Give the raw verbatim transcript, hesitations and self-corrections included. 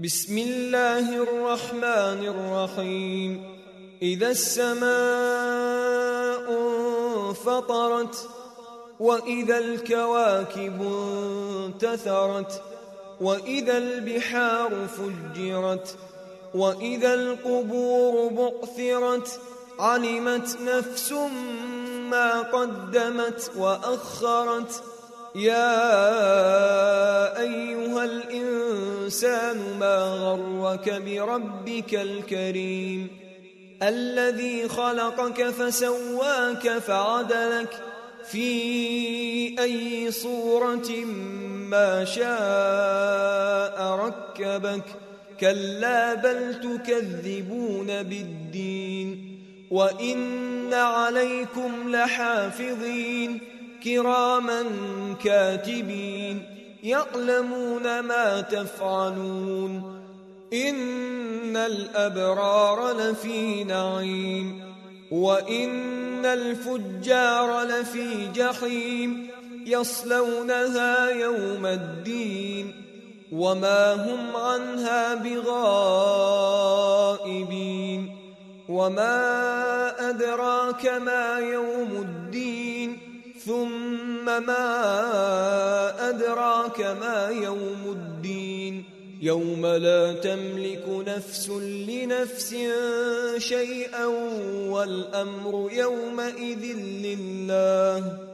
بسم الله الرحمن الرحيم إذا السماء انفطرت وإذا الكواكب انتثرت وإذا البحار فجرت وإذا القبور بعثرت علمت نفس ما قدمت وأخرت يا أيها الإنسان ما غرك بربك الكريم الذي خلقك فسواك فعدلك في أي صورة ما شاء ركبك كلا بل تكذبون بالدين وإن عليكم لحافظين كراما كاتبين يعلمون ما تفعلون إن الأبرار لفي نعيم وإن الفجار لفي جحيم يصلونها يوم الدين وما هم عنها بغائبين وما أدراك ما يوم الدين ثم ما أدراك ما يوم الدين يوم لا تملك نفس لنفس شيئا والأمر يومئذ لله